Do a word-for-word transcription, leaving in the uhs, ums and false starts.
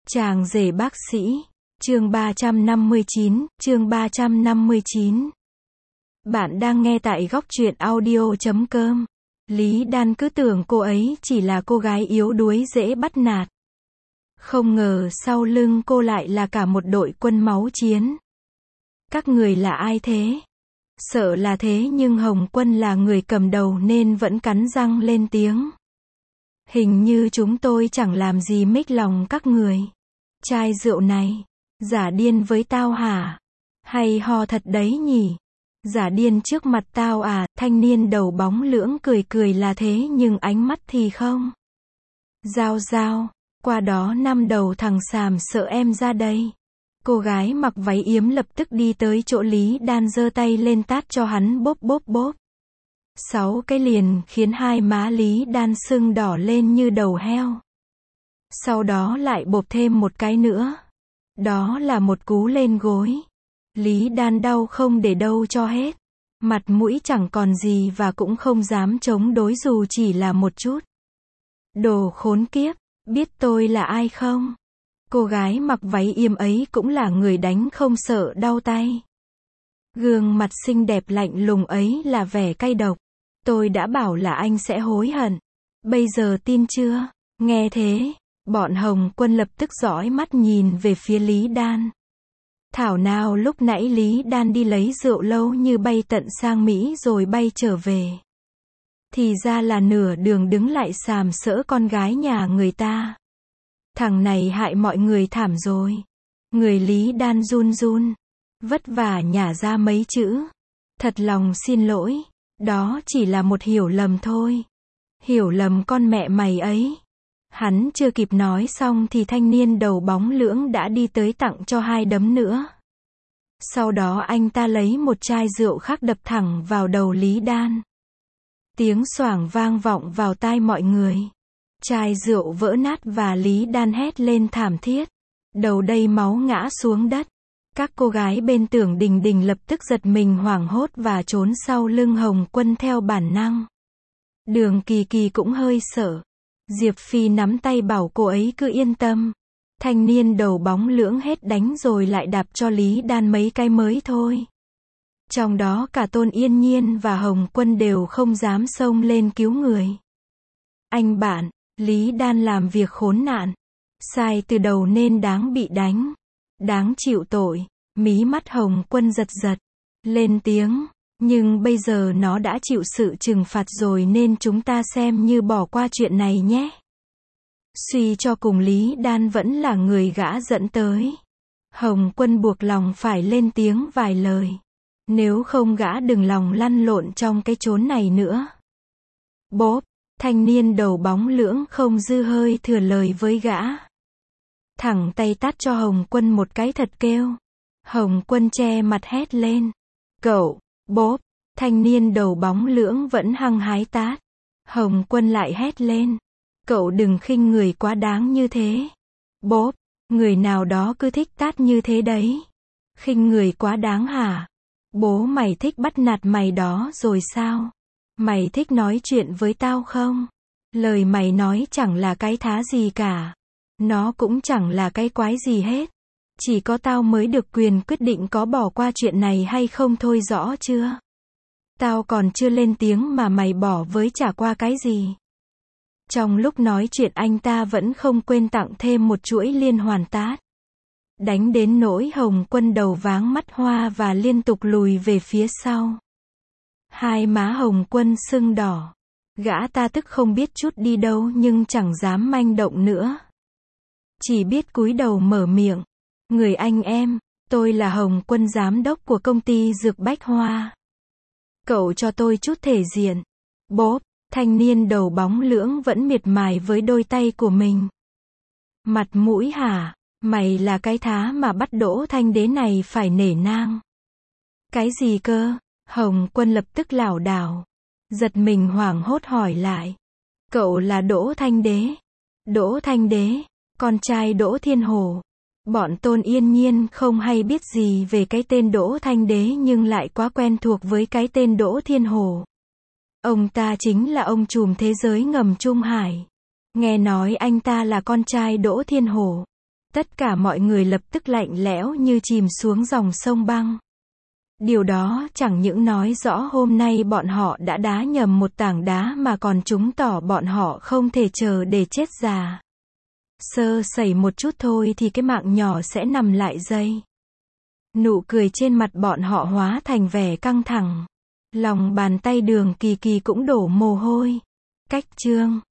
Chàng rể bác sĩ, chương ba trăm năm mươi chín, chương ba trăm năm mươi chín. Bạn đang nghe tại góc truyện audio chấm com. Lý Đan cứ tưởng cô ấy chỉ là cô gái yếu đuối dễ bắt nạt. Không ngờ sau lưng cô lại là cả một đội quân máu chiến. Các người là ai thế? Sợ là thế nhưng Hồng Quân là người cầm đầu nên vẫn cắn răng lên tiếng. Hình như chúng tôi chẳng làm gì mếch lòng các người. Chai rượu này, giả điên với tao hả? Hay ho thật đấy nhỉ? Giả điên trước mặt tao à? Thanh niên đầu bóng lưỡng cười cười là thế nhưng ánh mắt thì không. Giao giao, qua đó năm đầu thằng xàm sợ em ra đây. Cô gái mặc váy yếm lập tức đi tới chỗ Lý Đan giơ tay lên tát cho hắn bốp bốp bốp. Sáu cái liền khiến hai má Lý Đan sưng đỏ lên như đầu heo. Sau đó lại bộp thêm một cái nữa. Đó là một cú lên gối. Lý Đan đau không để đâu cho hết. Mặt mũi chẳng còn gì và cũng không dám chống đối dù chỉ là một chút. Đồ khốn kiếp, biết tôi là ai không? Cô gái mặc váy yếm ấy cũng là người đánh không sợ đau tay. Gương mặt xinh đẹp lạnh lùng ấy là vẻ cay độc. Tôi đã bảo là anh sẽ hối hận. Bây giờ tin chưa? Nghe thế, bọn Hồng Quân lập tức dõi mắt nhìn về phía Lý Đan. Thảo nào lúc nãy Lý Đan đi lấy rượu lâu như bay tận sang Mỹ rồi bay trở về. Thì ra là nửa đường đứng lại sàm sỡ con gái nhà người ta. Thằng này hại mọi người thảm rồi. Người Lý Đan run run. Vất vả nhả ra mấy chữ. Thật lòng xin lỗi. Đó chỉ là một hiểu lầm thôi. Hiểu lầm con mẹ mày ấy. Hắn chưa kịp nói xong thì thanh niên đầu bóng lưỡng đã đi tới tặng cho hai đấm nữa. Sau đó anh ta lấy một chai rượu khác đập thẳng vào đầu Lý Đan. Tiếng xoảng vang vọng vào tai mọi người. Chai rượu vỡ nát và Lý Đan hét lên thảm thiết. Đầu đầy máu ngã xuống đất. Các cô gái bên Tưởng Đình Đình lập tức giật mình hoảng hốt và trốn sau lưng Hồng Quân theo bản năng. Đường Kỳ Kỳ cũng hơi sợ. Diệp Phi nắm tay bảo cô ấy cứ yên tâm. Thanh niên đầu bóng lưỡng hết đánh rồi lại đạp cho Lý Đan mấy cái mới thôi. Trong đó cả Tôn Yên Nhiên và Hồng Quân đều không dám xông lên cứu người. Anh bạn, Lý Đan làm việc khốn nạn. Sai từ đầu nên đáng bị đánh. Đáng chịu tội. Mí mắt Hồng Quân giật giật. Lên tiếng. Nhưng bây giờ nó đã chịu sự trừng phạt rồi nên chúng ta xem như bỏ qua chuyện này nhé. Suy cho cùng Lý Đan vẫn là người gã dẫn tới. Hồng Quân buộc lòng phải lên tiếng vài lời. Nếu không gã đừng lòng lăn lộn trong cái chốn này nữa. Bốp, thanh niên đầu bóng lưỡng không dư hơi thừa lời với gã. Thẳng tay tát cho Hồng Quân một cái thật kêu. Hồng Quân che mặt hét lên. Cậu, bốp, thanh niên đầu bóng lưỡng vẫn hăng hái tát. Hồng Quân lại hét lên. Cậu đừng khinh người quá đáng như thế. Bốp, người nào đó cứ thích tát như thế đấy. Khinh người quá đáng hả? Bố mày thích bắt nạt mày đó rồi sao? Mày thích nói chuyện với tao không? Lời mày nói chẳng là cái thá gì cả. Nó cũng chẳng là cái quái gì hết. Chỉ có tao mới được quyền quyết định có bỏ qua chuyện này hay không thôi, rõ chưa? Tao còn chưa lên tiếng mà mày bỏ với trả qua cái gì? Trong lúc nói chuyện anh ta vẫn không quên tặng thêm một chuỗi liên hoàn tát. Đánh đến nỗi Hồng Quân đầu váng mắt hoa và liên tục lùi về phía sau. Hai má Hồng Quân sưng đỏ. Gã ta tức không biết chút đi đâu nhưng chẳng dám manh động nữa. Chỉ biết cúi đầu mở miệng. Người anh em, tôi là Hồng Quân giám đốc của công ty Dược Bách Hoa. Cậu cho tôi chút thể diện. Bốp, thanh niên đầu bóng lưỡng vẫn miệt mài với đôi tay của mình. Mặt mũi hả? Mày là cái thá mà bắt Đỗ Thanh Đế này phải nể nang. Cái gì cơ? Hồng Quân lập tức lảo đảo. Giật mình hoảng hốt hỏi lại. Cậu là Đỗ Thanh Đế? Đỗ Thanh Đế, con trai Đỗ Thiên Hổ. Bọn Tôn Yên Nhiên không hay biết gì về cái tên Đỗ Thanh Đế nhưng lại quá quen thuộc với cái tên Đỗ Thiên Hổ. Ông ta chính là ông trùm thế giới ngầm Trung Hải. Nghe nói anh ta là con trai Đỗ Thiên Hổ. Tất cả mọi người lập tức lạnh lẽo như chìm xuống dòng sông băng. Điều đó chẳng những nói rõ hôm nay bọn họ đã đá nhầm một tảng đá mà còn chứng tỏ bọn họ không thể chờ để chết già. Sơ sẩy một chút thôi thì cái mạng nhỏ sẽ nằm lại dây. Nụ cười trên mặt bọn họ hóa thành vẻ căng thẳng. Lòng bàn tay Đường Kỳ Kỳ cũng đổ mồ hôi. Cách chương